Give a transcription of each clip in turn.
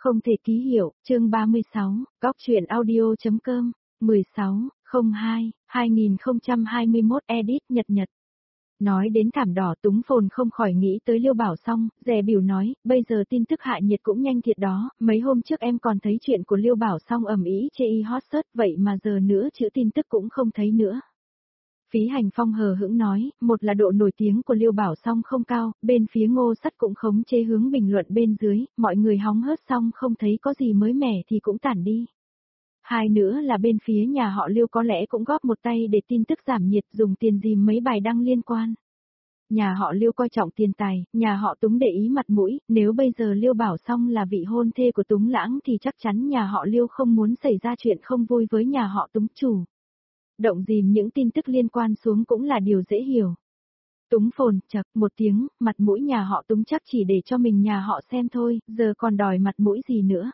Không thể ký hiệu, chương 36, góc truyện audio.com, 16/02/2021 edit Nhật. Nói đến thảm đỏ Túng Phồn không khỏi nghĩ tới Liêu Bảo Song, dè bỉu nói, bây giờ tin tức hạ nhiệt cũng nhanh thiệt đó, mấy hôm trước em còn thấy chuyện của Liêu Bảo Song ầm ĩ chê y hot search vậy mà giờ nữa chữ tin tức cũng không thấy nữa. Phí Hành Phong hờ hững nói, một là độ nổi tiếng của Liêu Bảo Song không cao, bên phía Ngô Sắt cũng khống chế hướng bình luận bên dưới, mọi người hóng hớt xong không thấy có gì mới mẻ thì cũng tản đi. Hai nữa là bên phía nhà họ Liêu có lẽ cũng góp một tay để tin tức giảm nhiệt dùng tiền dìm mấy bài đăng liên quan. Nhà họ Liêu coi trọng tiền tài, nhà họ Túng để ý mặt mũi, nếu bây giờ Liêu Bảo Song là vị hôn thê của Túng Lãng thì chắc chắn nhà họ Liêu không muốn xảy ra chuyện không vui với nhà họ Túng chủ. Động dìm những tin tức liên quan xuống cũng là điều dễ hiểu. Túng Phồn, chật một tiếng, mặt mũi nhà họ Túng chắc chỉ để cho mình nhà họ xem thôi, giờ còn đòi mặt mũi gì nữa.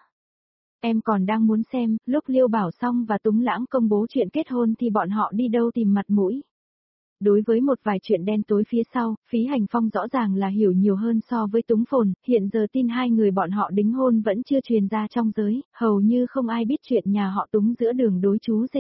Em còn đang muốn xem, lúc Liêu Bảo Song và Túng Lãng công bố chuyện kết hôn thì bọn họ đi đâu tìm mặt mũi. Đối với một vài chuyện đen tối phía sau, Phí Hành Phong rõ ràng là hiểu nhiều hơn so với Túng Phồn, hiện giờ tin hai người bọn họ đính hôn vẫn chưa truyền ra trong giới, hầu như không ai biết chuyện nhà họ Túng giữa đường đối chú rể.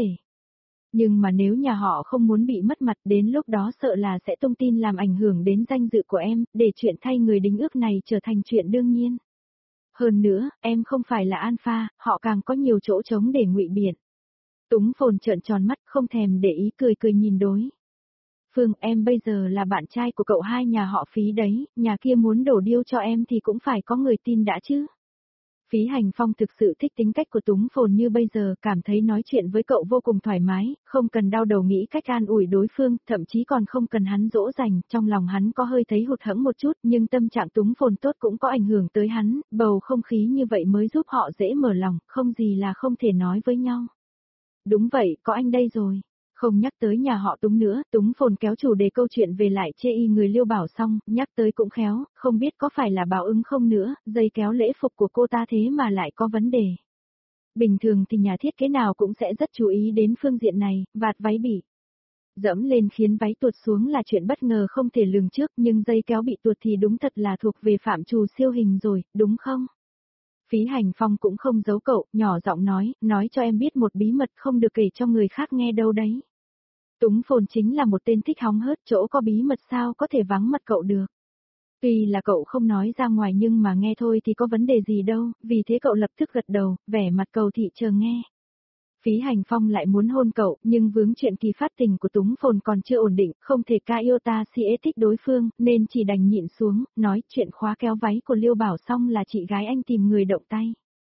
Nhưng mà nếu nhà họ không muốn bị mất mặt đến lúc đó sợ là sẽ tung tin làm ảnh hưởng đến danh dự của em, để chuyện thay người đính ước này trở thành chuyện đương nhiên. Hơn nữa, em không phải là alpha, họ càng có nhiều chỗ trống để ngụy biện. Túng Phồn trợn tròn mắt không thèm để ý cười cười nhìn đối. Phương, em bây giờ là bạn trai của cậu hai nhà họ Phí đấy, nhà kia muốn đổ điêu cho em thì cũng phải có người tin đã chứ. Phí Hành Phong thực sự thích tính cách của Túng Phồn như bây giờ, cảm thấy nói chuyện với cậu vô cùng thoải mái, không cần đau đầu nghĩ cách an ủi đối phương, thậm chí còn không cần hắn dỗ dành, trong lòng hắn có hơi thấy hụt hẫng một chút, nhưng tâm trạng Túng Phồn tốt cũng có ảnh hưởng tới hắn, bầu không khí như vậy mới giúp họ dễ mở lòng, không gì là không thể nói với nhau. Đúng vậy, có anh đây rồi. Không nhắc tới nhà họ Túng nữa, Túng Phồn kéo chủ đề câu chuyện về lại chê y người Liêu Bảo Song, nhắc tới cũng khéo, không biết có phải là báo ứng không nữa, dây kéo lễ phục của cô ta thế mà lại có vấn đề. Bình thường thì nhà thiết kế nào cũng sẽ rất chú ý đến phương diện này, vạt váy bị dẫm lên khiến váy tuột xuống là chuyện bất ngờ không thể lường trước, nhưng dây kéo bị tuột thì đúng thật là thuộc về phạm trù siêu hình rồi, đúng không? Phí Hành Phong cũng không giấu cậu, nhỏ giọng nói cho em biết một bí mật không được kể cho người khác nghe đâu đấy. Túng Phồn chính là một tên thích hóng hớt, chỗ có bí mật sao có thể vắng mặt cậu được. Tuy là cậu không nói ra ngoài nhưng mà nghe thôi thì có vấn đề gì đâu, vì thế cậu lập tức gật đầu, vẻ mặt cầu thị chờ nghe. Phí Hành Phong lại muốn hôn cậu, nhưng vướng chuyện kỳ phát tình của Túng Phồn còn chưa ổn định, không thể ca iota si thích đối phương, nên chỉ đành nhịn xuống, nói chuyện khóa kéo váy của Liêu Bảo Song là chị gái anh tìm người động tay.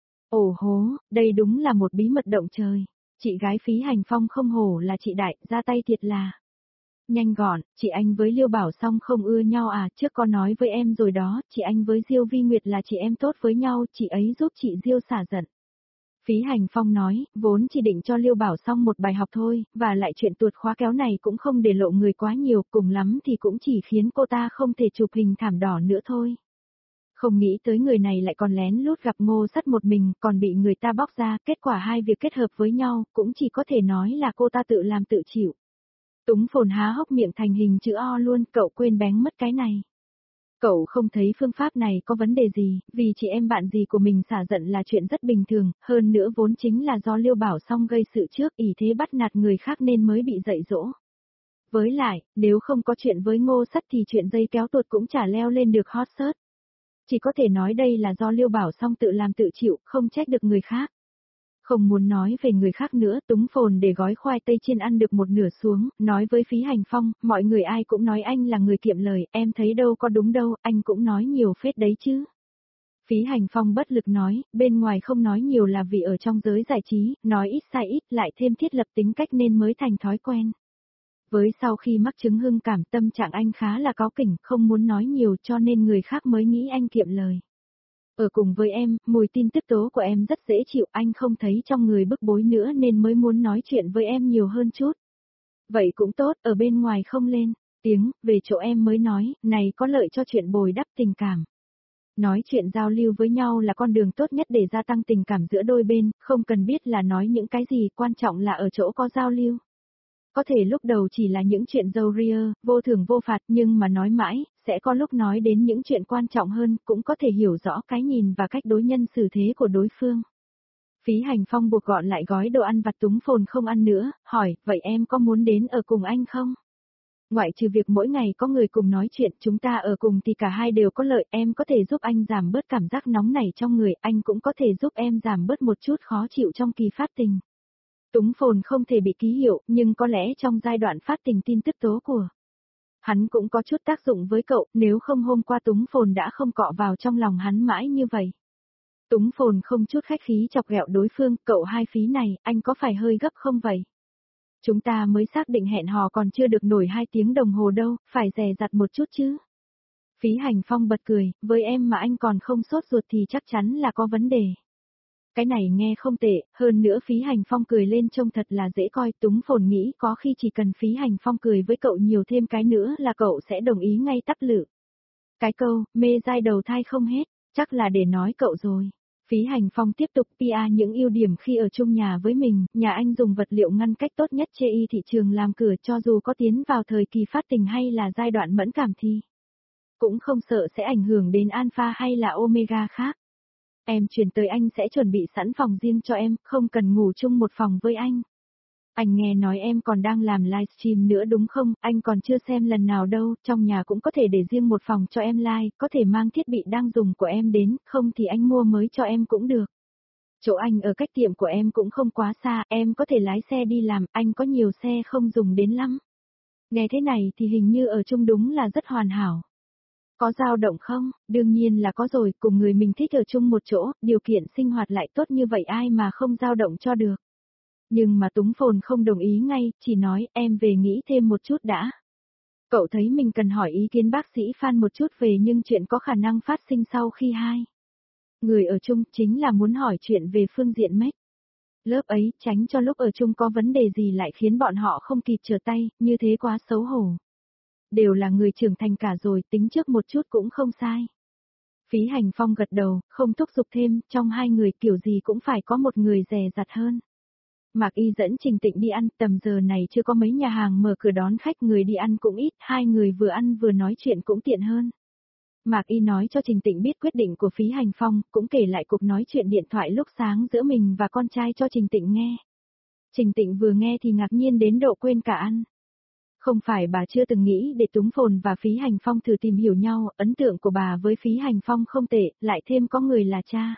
Ồ hố, đây đúng là một bí mật động trời. Chị gái Phí Hành Phong không hổ là chị đại, ra tay thiệt là nhanh gọn, chị anh với Liêu Bảo Song không ưa nhau à, trước có nói với em rồi đó, chị anh với Diêu Vi Nguyệt là chị em tốt với nhau, chị ấy giúp chị Diêu xả giận. Phí Hành Phong nói, vốn chỉ định cho Liêu Bảo Song một bài học thôi, và lại chuyện tuột khóa kéo này cũng không để lộ người quá nhiều, cùng lắm thì cũng chỉ khiến cô ta không thể chụp hình thảm đỏ nữa thôi. Không nghĩ tới người này lại còn lén lút gặp Ngô Sắt một mình, còn bị người ta bóc ra, kết quả hai việc kết hợp với nhau, cũng chỉ có thể nói là cô ta tự làm tự chịu. Túng Phồn há hốc miệng thành hình chữ O luôn, cậu quên bén mất cái này. Cậu không thấy phương pháp này có vấn đề gì, vì chị em bạn gì của mình xả giận là chuyện rất bình thường, hơn nữa vốn chính là do Liêu Bảo Song gây sự trước, ỷ thế bắt nạt người khác nên mới bị dạy dỗ. Với lại, nếu không có chuyện với Ngô Sắt thì chuyện dây kéo tuột cũng chả leo lên được hot search. Chỉ có thể nói đây là do Liêu Bảo Song tự làm tự chịu, không trách được người khác. Không muốn nói về người khác nữa, Túng Phồn để gói khoai tây chiên ăn được một nửa xuống, nói với Phí Hành Phong, mọi người ai cũng nói anh là người kiệm lời, em thấy đâu có đúng đâu, anh cũng nói nhiều phết đấy chứ. Phí Hành Phong bất lực nói, bên ngoài không nói nhiều là vì ở trong giới giải trí, nói ít sai ít lại thêm thiết lập tính cách nên mới thành thói quen. Với sau khi mắc chứng hưng cảm tâm trạng anh khá là cáu kỉnh, không muốn nói nhiều cho nên người khác mới nghĩ anh kiệm lời. Ở cùng với em, mùi tin tức tố của em rất dễ chịu, anh không thấy trong người bức bối nữa nên mới muốn nói chuyện với em nhiều hơn chút. Vậy cũng tốt, ở bên ngoài không lên tiếng, về chỗ em mới nói, này có lợi cho chuyện bồi đắp tình cảm. Nói chuyện giao lưu với nhau là con đường tốt nhất để gia tăng tình cảm giữa đôi bên, không cần biết là nói những cái gì, quan trọng là ở chỗ có giao lưu. Có thể lúc đầu chỉ là những chuyện dâu ria, vô thưởng vô phạt nhưng mà nói mãi, sẽ có lúc nói đến những chuyện quan trọng hơn, cũng có thể hiểu rõ cái nhìn và cách đối nhân xử thế của đối phương. Phí Hành Phong buộc gọn lại gói đồ ăn vặt Túng Phồn không ăn nữa, hỏi, vậy em có muốn đến ở cùng anh không? Ngoại trừ việc mỗi ngày có người cùng nói chuyện, chúng ta ở cùng thì cả hai đều có lợi, em có thể giúp anh giảm bớt cảm giác nóng nảy trong người, anh cũng có thể giúp em giảm bớt một chút khó chịu trong kỳ phát tình. Túng Phồn không thể bị ký hiệu, nhưng có lẽ trong giai đoạn phát tình tin tức tố của hắn cũng có chút tác dụng với cậu, nếu không hôm qua Túng Phồn đã không cọ vào trong lòng hắn mãi như vậy. Túng Phồn không chút khách khí chọc ghẹo đối phương, cậu hai phí này, anh có phải hơi gấp không vậy? Chúng ta mới xác định hẹn hò còn chưa được nổi 2 tiếng đồng hồ đâu, phải dè dặt một chút chứ. Phí Hành Phong bật cười, với em mà anh còn không sốt ruột thì chắc chắn là có vấn đề. Cái này nghe không tệ, hơn nữa Phí Hành Phong cười lên trông thật là dễ coi, Túng Phồn nghĩ có khi chỉ cần Phí Hành Phong cười với cậu nhiều thêm cái nữa là cậu sẽ đồng ý ngay tắp lự. Cái câu, mê dai đầu thai không hết, chắc là để nói cậu rồi. Phí Hành Phong tiếp tục PR những ưu điểm khi ở chung nhà với mình, nhà anh dùng vật liệu ngăn cách tốt nhất chê y thị trường làm cửa cho dù có tiến vào thời kỳ phát tình hay là giai đoạn mẫn cảm thì cũng không sợ sẽ ảnh hưởng đến alpha hay là omega khác. Em chuyển tới anh sẽ chuẩn bị sẵn phòng riêng cho em, không cần ngủ chung một phòng với anh. Anh nghe nói em còn đang làm livestream nữa đúng không, anh còn chưa xem lần nào đâu, trong nhà cũng có thể để riêng một phòng cho em live, có thể mang thiết bị đang dùng của em đến, không thì anh mua mới cho em cũng được. Chỗ anh ở cách tiệm của em cũng không quá xa, em có thể lái xe đi làm, anh có nhiều xe không dùng đến lắm. Nghe thế này thì hình như ở chung đúng là rất hoàn hảo. Có dao động không? Đương nhiên là có rồi, cùng người mình thích ở chung một chỗ, điều kiện sinh hoạt lại tốt như vậy ai mà không dao động cho được. Nhưng mà Túng Phồn không đồng ý ngay, chỉ nói em về nghĩ thêm một chút đã. Cậu thấy mình cần hỏi ý kiến bác sĩ Phan một chút về những chuyện có khả năng phát sinh sau khi hai người ở chung, chính là muốn hỏi chuyện về phương diện make lớp ấy, tránh cho lúc ở chung có vấn đề gì lại khiến bọn họ không kịp trở tay, như thế quá xấu hổ. Đều là người trưởng thành cả rồi, tính trước một chút cũng không sai. Phí Hành Phong gật đầu, không thúc giục thêm, trong hai người kiểu gì cũng phải có một người dè dặt hơn. Mạc Y dẫn Trình Tịnh đi ăn, tầm giờ này chưa có mấy nhà hàng mở cửa đón khách, người đi ăn cũng ít, hai người vừa ăn vừa nói chuyện cũng tiện hơn. Mạc Y nói cho Trình Tịnh biết quyết định của Phí Hành Phong, cũng kể lại cuộc nói chuyện điện thoại lúc sáng giữa mình và con trai cho Trình Tịnh nghe. Trình Tịnh vừa nghe thì ngạc nhiên đến độ quên cả ăn. Không phải bà chưa từng nghĩ để Túng Phồn và Phí Hành Phong thử tìm hiểu nhau, ấn tượng của bà với Phí Hành Phong không tệ, lại thêm có người là cha.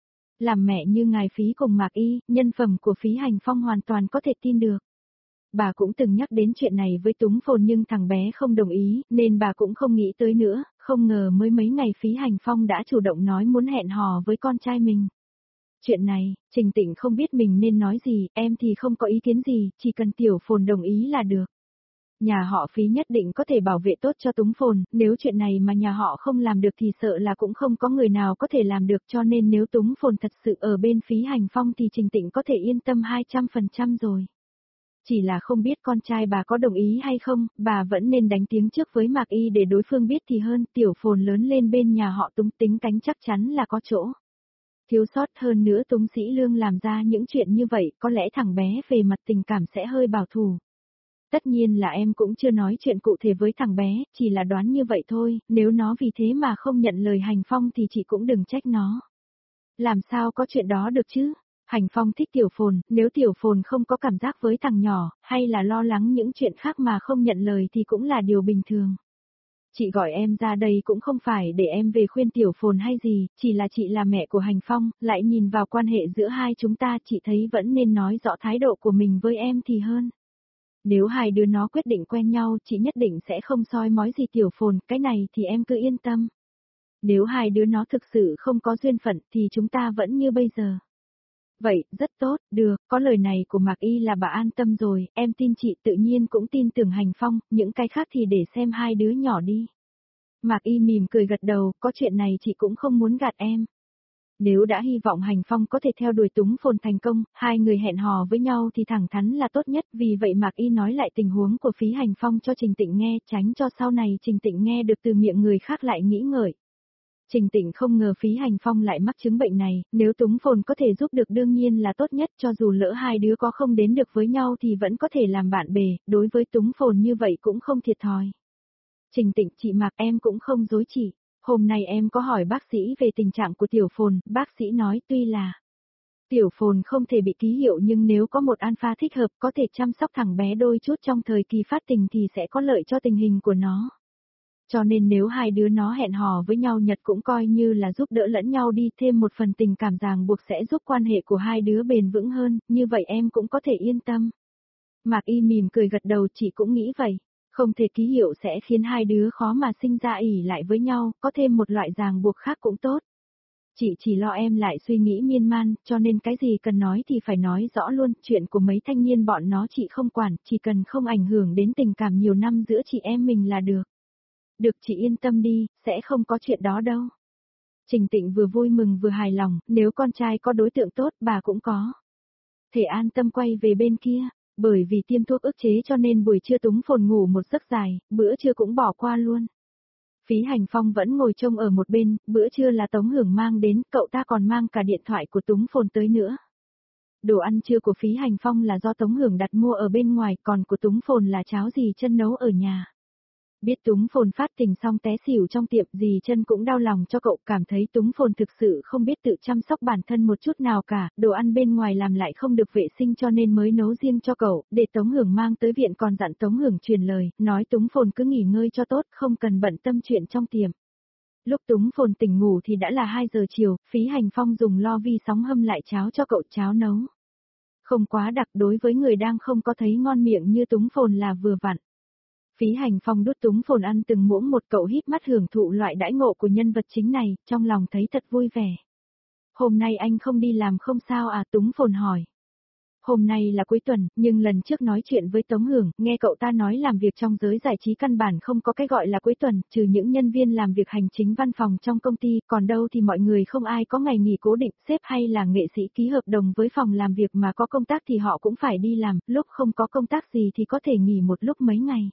Làm mẹ như ngài Phí cùng Mạc Y, nhân phẩm của Phí Hành Phong hoàn toàn có thể tin được. Bà cũng từng nhắc đến chuyện này với Túng Phồn nhưng thằng bé không đồng ý, nên bà cũng không nghĩ tới nữa, không ngờ mới mấy ngày Phí Hành Phong đã chủ động nói muốn hẹn hò với con trai mình. Chuyện này, Trình Tịnh không biết mình nên nói gì, em thì không có ý kiến gì, chỉ cần Tiểu Phồn đồng ý là được. Nhà họ Phí nhất định có thể bảo vệ tốt cho Túng Phồn, nếu chuyện này mà nhà họ không làm được thì sợ là cũng không có người nào có thể làm được, cho nên nếu Túng Phồn thật sự ở bên Phí Hành Phong thì Trình Tịnh có thể yên tâm 200% rồi. Chỉ là không biết con trai bà có đồng ý hay không, bà vẫn nên đánh tiếng trước với Mạc Y để đối phương biết thì hơn, Tiểu Phồn lớn lên bên nhà họ Túng tính cánh chắc chắn là có chỗ. Thiếu sót hơn nữa Túng Sĩ Lương làm ra những chuyện như vậy, có lẽ thằng bé về mặt tình cảm sẽ hơi bảo thủ. Tất nhiên là em cũng chưa nói chuyện cụ thể với thằng bé, chỉ là đoán như vậy thôi, nếu nó vì thế mà không nhận lời Hành Phong thì chị cũng đừng trách nó. Làm sao có chuyện đó được chứ? Hành Phong thích Tiểu Phồn, nếu Tiểu Phồn không có cảm giác với thằng nhỏ, hay là lo lắng những chuyện khác mà không nhận lời thì cũng là điều bình thường. Chị gọi em ra đây cũng không phải để em về khuyên Tiểu Phồn hay gì, chỉ là chị là mẹ của Hành Phong, lại nhìn vào quan hệ giữa hai chúng ta, chị thấy vẫn nên nói rõ thái độ của mình với em thì hơn. Nếu hai đứa nó quyết định quen nhau, chị nhất định sẽ không soi mói gì Tiểu Phồn, cái này thì em cứ yên tâm. Nếu hai đứa nó thực sự không có duyên phận thì chúng ta vẫn như bây giờ. Vậy, rất tốt, được, có lời này của Mạc Y là bà an tâm rồi, em tin chị, tự nhiên cũng tin tưởng Hành Phong, những cái khác thì để xem hai đứa nhỏ đi. Mạc Y mỉm cười gật đầu, có chuyện này chị cũng không muốn gạt em. Nếu đã hy vọng Hành Phong có thể theo đuổi Túng Phồn thành công, hai người hẹn hò với nhau thì thẳng thắn là tốt nhất, vì vậy Mạc Y nói lại tình huống của Phí Hành Phong cho Trình Tịnh nghe, tránh cho sau này Trình Tịnh nghe được từ miệng người khác lại nghĩ ngợi. Trình Tịnh không ngờ Phí Hành Phong lại mắc chứng bệnh này, nếu Túng Phồn có thể giúp được đương nhiên là tốt nhất, cho dù lỡ hai đứa có không đến được với nhau thì vẫn có thể làm bạn bè, đối với Túng Phồn như vậy cũng không thiệt thòi. Trình Tịnh, chị Mạc, em cũng không dối chị. Hôm nay em có hỏi bác sĩ về tình trạng của Tiểu Phồn, bác sĩ nói tuy là Tiểu Phồn không thể bị ký hiệu nhưng nếu có một alpha thích hợp có thể chăm sóc thằng bé đôi chút trong thời kỳ phát tình thì sẽ có lợi cho tình hình của nó. Cho nên nếu hai đứa nó hẹn hò với nhau Nhật cũng coi như là giúp đỡ lẫn nhau đi, thêm một phần tình cảm ràng buộc sẽ giúp quan hệ của hai đứa bền vững hơn, như vậy em cũng có thể yên tâm. Mạc Y mỉm cười gật đầu, chị cũng nghĩ vậy. Không thể ký hiệu sẽ khiến hai đứa khó mà sinh ra ỉ lại với nhau, có thêm một loại ràng buộc khác cũng tốt. Chị chỉ lo em lại suy nghĩ miên man, cho nên cái gì cần nói thì phải nói rõ luôn, chuyện của mấy thanh niên bọn nó chị không quản, chỉ cần không ảnh hưởng đến tình cảm nhiều năm giữa chị em mình là được. Được, chị yên tâm đi, sẽ không có chuyện đó đâu. Trình Tịnh vừa vui mừng vừa hài lòng, nếu con trai có đối tượng tốt bà cũng có thể an tâm quay về bên kia. Bởi vì tiêm thuốc ức chế cho nên buổi trưa Túng Phồn ngủ một giấc dài, bữa trưa cũng bỏ qua luôn. Phí Hành Phong vẫn ngồi trông ở một bên, bữa trưa là Tống Hưởng mang đến, cậu ta còn mang cả điện thoại của Túng Phồn tới nữa. Đồ ăn trưa của Phí Hành Phong là do Tống Hưởng đặt mua ở bên ngoài, còn của Túng Phồn là cháo dì chân nấu ở nhà. Biết Túng Phồn phát tình xong té xỉu trong tiệm, dì chân cũng đau lòng cho cậu, cảm thấy Túng Phồn thực sự không biết tự chăm sóc bản thân một chút nào cả, đồ ăn bên ngoài làm lại không được vệ sinh cho nên mới nấu riêng cho cậu, để Tống Hưởng mang tới viện, còn dặn Tống Hưởng truyền lời, nói Túng Phồn cứ nghỉ ngơi cho tốt, không cần bận tâm chuyện trong tiệm. Lúc Túng Phồn tỉnh ngủ thì đã là 2 giờ chiều, Phí Hành Phong dùng lo vi sóng hâm lại cháo cho cậu, cháo nấu không quá đặc, đối với người đang không có thấy ngon miệng như Túng Phồn là vừa vặn. Phí Hành Phong đút Túng Phồn ăn từng muỗng một, cậu híp mắt hưởng thụ loại đãi ngộ của nhân vật chính này, trong lòng thấy thật vui vẻ. Hôm nay anh không đi làm không sao à, Túng Phồn hỏi. Hôm nay là cuối tuần, nhưng lần trước nói chuyện với Tống Hưởng, nghe cậu ta nói làm việc trong giới giải trí căn bản không có cái gọi là cuối tuần, trừ những nhân viên làm việc hành chính văn phòng trong công ty, còn đâu thì mọi người không ai có ngày nghỉ cố định, sếp hay là nghệ sĩ ký hợp đồng với phòng làm việc mà có công tác thì họ cũng phải đi làm, lúc không có công tác gì thì có thể nghỉ một lúc mấy ngày.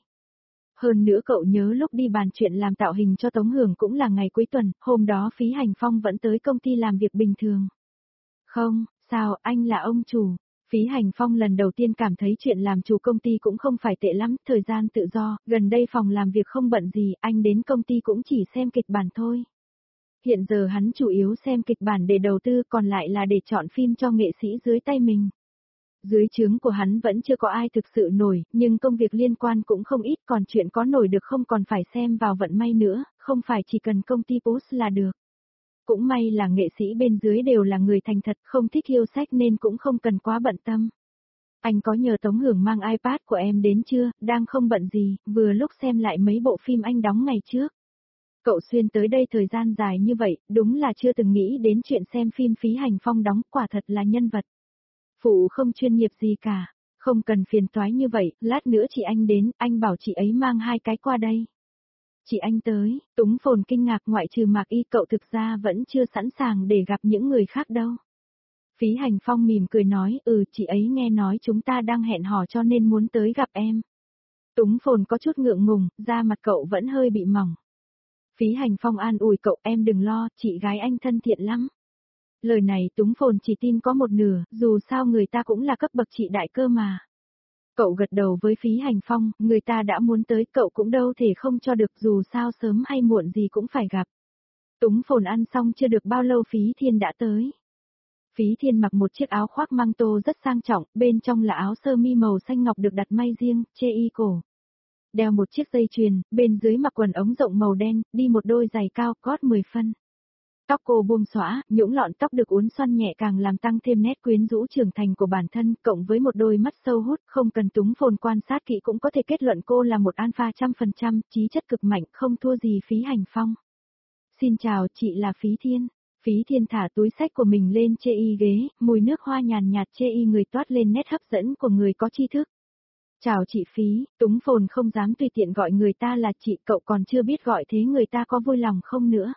Hơn nữa cậu nhớ lúc đi bàn chuyện làm tạo hình cho Tống Hưởng cũng là ngày cuối tuần, hôm đó Phí Hành Phong vẫn tới công ty làm việc bình thường. Không, sao, anh là ông chủ. Phí Hành Phong lần đầu tiên cảm thấy chuyện làm chủ công ty cũng không phải tệ lắm, thời gian tự do, gần đây phòng làm việc không bận gì, anh đến công ty cũng chỉ xem kịch bản thôi. Hiện giờ hắn chủ yếu xem kịch bản để đầu tư, còn lại là để chọn phim cho nghệ sĩ dưới tay mình. Dưới trướng của hắn vẫn chưa có ai thực sự nổi, nhưng công việc liên quan cũng không ít, còn chuyện có nổi được không còn phải xem vào vận may nữa, không phải chỉ cần công ty post là được. Cũng may là nghệ sĩ bên dưới đều là người thành thật, không thích yêu sách nên cũng không cần quá bận tâm. Anh có nhờ Tống Hưởng mang iPad của em đến chưa, đang không bận gì, vừa lúc xem lại mấy bộ phim anh đóng ngày trước. Cậu xuyên tới đây thời gian dài như vậy, đúng là chưa từng nghĩ đến chuyện xem phim. Phí Hành Phong đóng, quả thật là nhân vật phụ không chuyên nghiệp gì cả, không cần phiền toái như vậy, lát nữa chị anh đến, anh bảo chị ấy mang 2 cái qua đây. Chị anh tới, Túng Phồn kinh ngạc, ngoại trừ Mạc Y cậu thực ra vẫn chưa sẵn sàng để gặp những người khác đâu. Phí Hành Phong mỉm cười nói, chị ấy nghe nói chúng ta đang hẹn hò cho nên muốn tới gặp em. Túng Phồn có chút ngượng ngùng, da mặt cậu vẫn hơi bị mỏng. Phí Hành Phong an ủi cậu, em đừng lo, chị gái anh thân thiện lắm. Lời này Túng Phồn chỉ tin có một nửa, dù sao người ta cũng là cấp bậc chị đại cơ mà. Cậu gật đầu với Phí Hành Phong, người ta đã muốn tới cậu cũng đâu thể không cho được, dù sao sớm hay muộn gì cũng phải gặp. Túng Phồn ăn xong chưa được bao lâu Phí Thiên đã tới. Phí Thiên mặc một chiếc áo khoác măng tô rất sang trọng, bên trong là áo sơ mi màu xanh ngọc được đặt may riêng, chê y cổ. Đeo một chiếc dây chuyền, bên dưới mặc quần ống rộng màu đen, đi một đôi giày cao cót 10 phân. Tóc cô buông xõa, những lọn tóc được uốn xoăn nhẹ càng làm tăng thêm nét quyến rũ trưởng thành của bản thân, cộng với một đôi mắt sâu hút, không cần Túng Phồn quan sát kỹ cũng có thể kết luận cô là một alpha 100%, chí chất cực mạnh, không thua gì Phí Hành Phong. Xin chào, chị là Phí Thiên. Phí Thiên thả túi xách của mình lên chê y ghế, mùi nước hoa nhàn nhạt chê y người toát lên nét hấp dẫn của người có tri thức. Chào chị Phí, Túng Phồn không dám tùy tiện gọi người ta là chị, cậu còn chưa biết gọi thế người ta có vui lòng không nữa.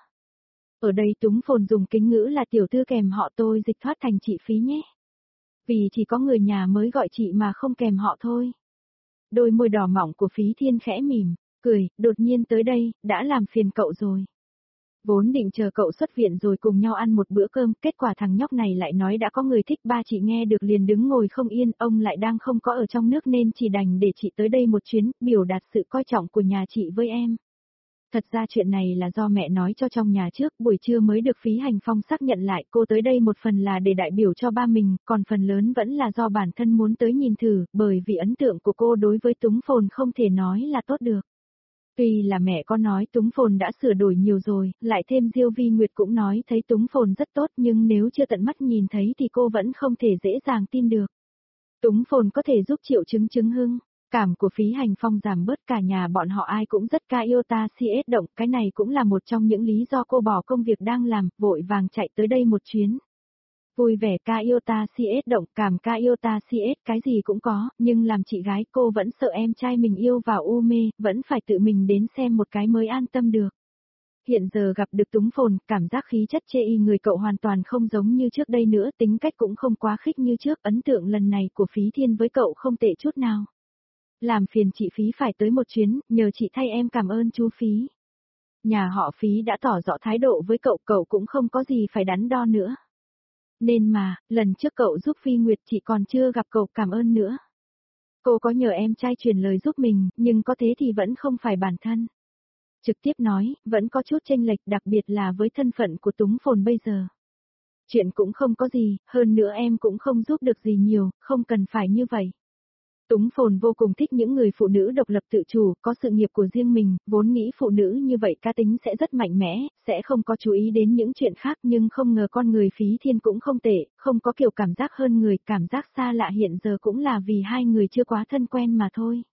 Ở đây Túng Phồn dùng kính ngữ là tiểu thư kèm họ, tôi dịch thoát thành chị Phí nhé. Vì chỉ có người nhà mới gọi chị mà không kèm họ thôi. Đôi môi đỏ mỏng của Phí Thiên khẽ mỉm, cười, đột nhiên tới đây, đã làm phiền cậu rồi. Vốn định chờ cậu xuất viện rồi cùng nhau ăn một bữa cơm, kết quả thằng nhóc này lại nói đã có người thích. Ba chị nghe được liền đứng ngồi không yên, ông lại đang không có ở trong nước nên chỉ đành để chị tới đây một chuyến, biểu đạt sự coi trọng của nhà chị với em. Thật ra chuyện này là do mẹ nói cho trong nhà trước, buổi trưa mới được Phí Hành Phong xác nhận lại. Cô tới đây một phần là để đại biểu cho ba mình, còn phần lớn vẫn là do bản thân muốn tới nhìn thử, bởi vì ấn tượng của cô đối với Túng Phồn không thể nói là tốt được. Tuy là mẹ có nói Túng Phồn đã sửa đổi nhiều rồi, lại thêm Diêu Vi Nguyệt cũng nói thấy Túng Phồn rất tốt, nhưng nếu chưa tận mắt nhìn thấy thì cô vẫn không thể dễ dàng tin được. Túng Phồn có thể giúp Triệu Chứng Chứng hưng. Cảm của Phí Hành Phong giảm bớt, cả nhà bọn họ ai cũng rất ca Iota CS động, cái này cũng là một trong những lý do cô bỏ công việc đang làm, vội vàng chạy tới đây một chuyến. Vui vẻ ca Iota CS động, cảm ca Iota CS cái gì cũng có, nhưng làm chị gái cô vẫn sợ em trai mình yêu vào u mê, vẫn phải tự mình đến xem một cái mới an tâm được. Hiện giờ gặp được Túng Phồn, cảm giác khí chất chê y người cậu hoàn toàn không giống như trước đây nữa, tính cách cũng không quá khích như trước, ấn tượng lần này của Phí Thiên với cậu không tệ chút nào. Làm phiền chị Phí phải tới một chuyến, nhờ chị thay em cảm ơn chú Phí. Nhà họ Phí đã tỏ rõ thái độ với cậu, cậu cũng không có gì phải đắn đo nữa. Nên mà, lần trước cậu giúp Phi Nguyệt chị còn chưa gặp cậu cảm ơn nữa. Cô có nhờ em trai truyền lời giúp mình, nhưng có thế thì vẫn không phải bản thân. Trực tiếp nói, vẫn có chút chênh lệch, đặc biệt là với thân phận của Túng Phồn bây giờ. Chuyện cũng không có gì, hơn nữa em cũng không giúp được gì nhiều, không cần phải như vậy. Túng Phồn vô cùng thích những người phụ nữ độc lập tự chủ, có sự nghiệp của riêng mình, vốn nghĩ phụ nữ như vậy cá tính sẽ rất mạnh mẽ, sẽ không có chú ý đến những chuyện khác, nhưng không ngờ con người Phí Thiên cũng không tệ, không có kiểu cảm giác hơn người, cảm giác xa lạ hiện giờ cũng là vì hai người chưa quá thân quen mà thôi.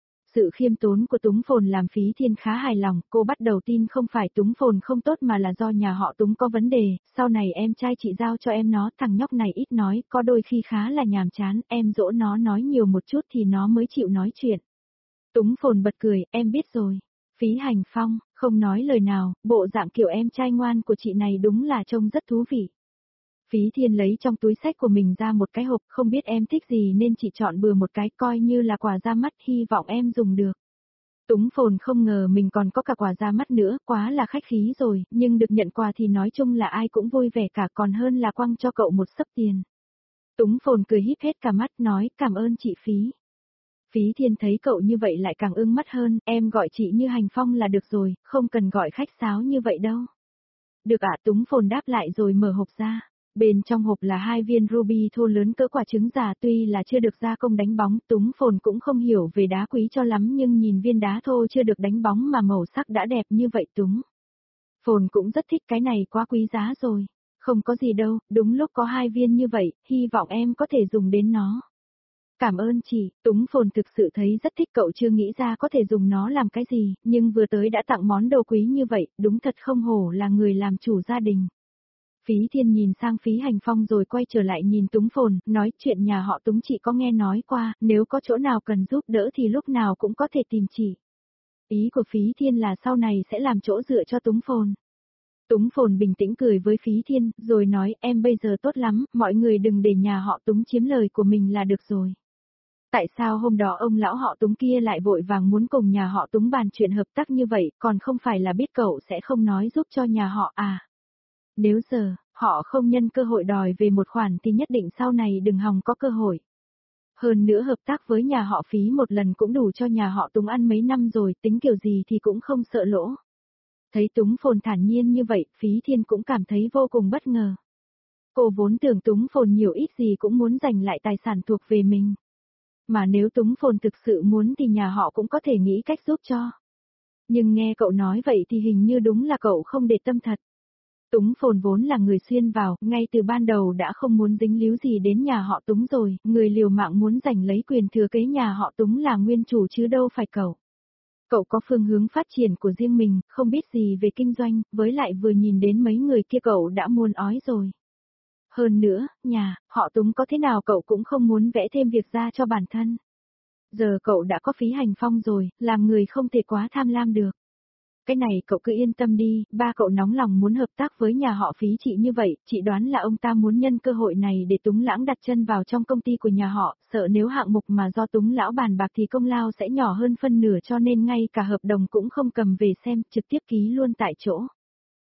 Sự khiêm tốn của Túng Phồn làm Phí Thiên khá hài lòng, cô bắt đầu tin không phải Túng Phồn không tốt mà là do nhà họ Túng có vấn đề, sau này em trai chị giao cho em nó, thằng nhóc này ít nói, có đôi khi khá là nhàm chán, em dỗ nó nói nhiều một chút thì nó mới chịu nói chuyện. Túng Phồn bật cười, em biết rồi. Phí Hành Phong, không nói lời nào, bộ dạng kiểu em trai ngoan của chị này đúng là trông rất thú vị. Phí Thiên lấy trong túi sách của mình ra một cái hộp, không biết em thích gì nên chị chọn bừa một cái coi như là quà ra mắt, hy vọng em dùng được. Túng Phồn không ngờ mình còn có cả quà ra mắt nữa, quá là khách khí rồi, nhưng được nhận quà thì nói chung là ai cũng vui vẻ cả, còn hơn là quăng cho cậu một xấp tiền. Túng Phồn cười híp hết cả mắt nói cảm ơn chị Phí. Phí Thiên thấy cậu như vậy lại càng ưng mắt hơn, em gọi chị như Hành Phong là được rồi, không cần gọi khách sáo như vậy đâu. Được ạ, Túng Phồn đáp lại rồi mở hộp ra. Bên trong hộp là 2 viên ruby thô lớn cỡ quả trứng già, tuy là chưa được gia công đánh bóng, Túng Phồn cũng không hiểu về đá quý cho lắm, nhưng nhìn viên đá thô chưa được đánh bóng mà màu sắc đã đẹp như vậy Túng Phồn cũng rất thích, cái này quá quý giá rồi. Không có gì đâu, đúng lúc có 2 viên như vậy, hy vọng em có thể dùng đến nó. Cảm ơn chị, Túng Phồn thực sự thấy rất thích, cậu chưa nghĩ ra có thể dùng nó làm cái gì, nhưng vừa tới đã tặng món đồ quý như vậy, đúng thật không hổ là người làm chủ gia đình. Phí Thiên nhìn sang Phí Hành Phong rồi quay trở lại nhìn Túng Phồn, nói chuyện nhà họ Túng chị có nghe nói qua, nếu có chỗ nào cần giúp đỡ thì lúc nào cũng có thể tìm chị. Ý của Phí Thiên là sau này sẽ làm chỗ dựa cho Túng Phồn. Túng Phồn bình tĩnh cười với Phí Thiên, rồi nói em bây giờ tốt lắm, mọi người đừng để nhà họ Túng chiếm lời của mình là được rồi. Tại sao hôm đó ông lão họ Túng kia lại vội vàng muốn cùng nhà họ Túng bàn chuyện hợp tác như vậy, còn không phải là biết cậu sẽ không nói giúp cho nhà họ à? Nếu giờ, họ không nhân cơ hội đòi về một khoản thì nhất định sau này đừng hòng có cơ hội. Hơn nữa hợp tác với nhà họ Phí một lần cũng đủ cho nhà họ Túng ăn mấy năm rồi, tính kiểu gì thì cũng không sợ lỗ. Thấy Túng Phồn thản nhiên như vậy, Phí Thiên cũng cảm thấy vô cùng bất ngờ. Cô vốn tưởng Túng Phồn nhiều ít gì cũng muốn giành lại tài sản thuộc về mình. Mà nếu Túng Phồn thực sự muốn thì nhà họ cũng có thể nghĩ cách giúp cho. Nhưng nghe cậu nói vậy thì hình như đúng là cậu không để tâm thật. Túng Phồn vốn là người xuyên vào, ngay từ ban đầu đã không muốn dính líu gì đến nhà họ Túng rồi, người liều mạng muốn giành lấy quyền thừa kế nhà họ Túng là nguyên chủ chứ đâu phải cậu. Cậu có phương hướng phát triển của riêng mình, không biết gì về kinh doanh, với lại vừa nhìn đến mấy người kia cậu đã muốn ói rồi. Hơn nữa, nhà, họ Túng có thế nào cậu cũng không muốn vẽ thêm việc ra cho bản thân. Giờ cậu đã có Phí Hành Phong rồi, làm người không thể quá tham lam được. Cái này cậu cứ yên tâm đi, ba cậu nóng lòng muốn hợp tác với nhà họ Phí chị như vậy, chị đoán là ông ta muốn nhân cơ hội này để Túng Lãng đặt chân vào trong công ty của nhà họ, sợ nếu hạng mục mà do Túng Lão bàn bạc thì công lao sẽ nhỏ hơn phân nửa, cho nên ngay cả hợp đồng cũng không cầm về xem, trực tiếp ký luôn tại chỗ.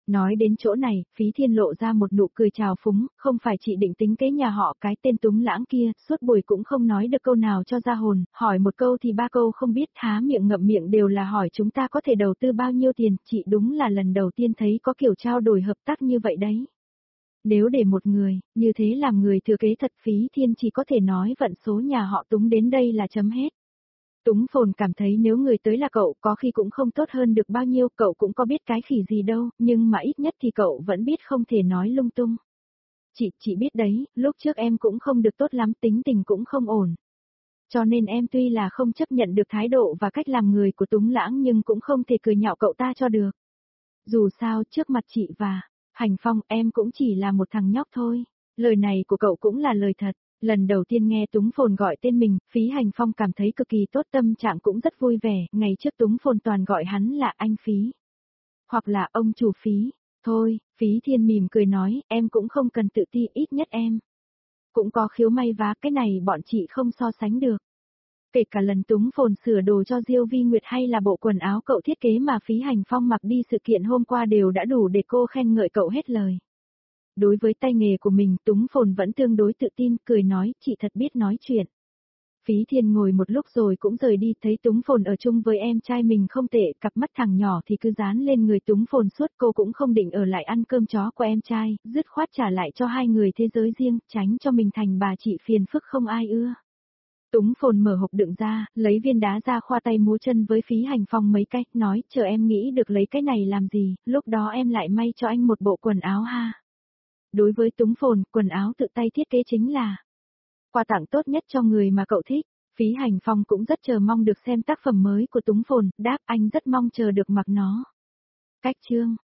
Nói đến chỗ này, Phí Thiên lộ ra một nụ cười trào phúng, không phải chị định tính kế nhà họ cái tên Túng Lãng kia, suốt buổi cũng không nói được câu nào cho ra hồn, hỏi một câu thì ba câu không biết, há miệng ngậm miệng đều là hỏi chúng ta có thể đầu tư bao nhiêu tiền, chị đúng là lần đầu tiên thấy có kiểu trao đổi hợp tác như vậy đấy. Nếu để một người, như thế làm người thừa kế thật, Phí Thiên chỉ có thể nói vận số nhà họ Túng đến đây là chấm hết. Túng Phồn cảm thấy nếu người tới là cậu có khi cũng không tốt hơn được bao nhiêu, cậu cũng có biết cái khỉ gì đâu, nhưng mà ít nhất thì cậu vẫn biết không thể nói lung tung. Chị biết đấy, lúc trước em cũng không được tốt lắm, tính tình cũng không ổn. Cho nên em tuy là không chấp nhận được thái độ và cách làm người của Túng Lãng nhưng cũng không thể cười nhạo cậu ta cho được. Dù sao trước mặt chị và Hành Phong em cũng chỉ là một thằng nhóc thôi. Lời này của cậu cũng là lời thật. Lần đầu tiên nghe Túng Phồn gọi tên mình, Phí Hành Phong cảm thấy cực kỳ tốt, tâm trạng cũng rất vui vẻ, ngày trước Túng Phồn toàn gọi hắn là anh Phí. Hoặc là ông chủ Phí. Thôi, Phí Thiên mỉm cười nói, em cũng không cần tự ti, ít nhất em cũng có khiếu may vá, cái này bọn chị không so sánh được. Kể cả lần Túng Phồn sửa đồ cho Diêu Vi Nguyệt hay là bộ quần áo cậu thiết kế mà Phí Hành Phong mặc đi sự kiện hôm qua đều đã đủ để cô khen ngợi cậu hết lời. Đối với tay nghề của mình, Túng Phồn vẫn tương đối tự tin, cười nói, chị thật biết nói chuyện. Phí Thiên ngồi một lúc rồi cũng rời đi, thấy Túng Phồn ở chung với em trai mình không tệ, cặp mắt thằng nhỏ thì cứ dán lên người Túng Phồn suốt, cô cũng không định ở lại ăn cơm chó của em trai, dứt khoát trả lại cho hai người thế giới riêng, tránh cho mình thành bà chị phiền phức không ai ưa. Túng Phồn mở hộp đựng ra, lấy viên đá ra khoa tay múa chân với Phí Hành Phong mấy cách, nói, chờ em nghĩ được lấy cái này làm gì, lúc đó em lại may cho anh một bộ quần áo ha. Đối với Túng Phồn, quần áo tự tay thiết kế chính là quà tặng tốt nhất cho người mà cậu thích. Phí Hành Phong cũng rất chờ mong được xem tác phẩm mới của Túng Phồn, đáp anh rất mong chờ được mặc nó. Cách chương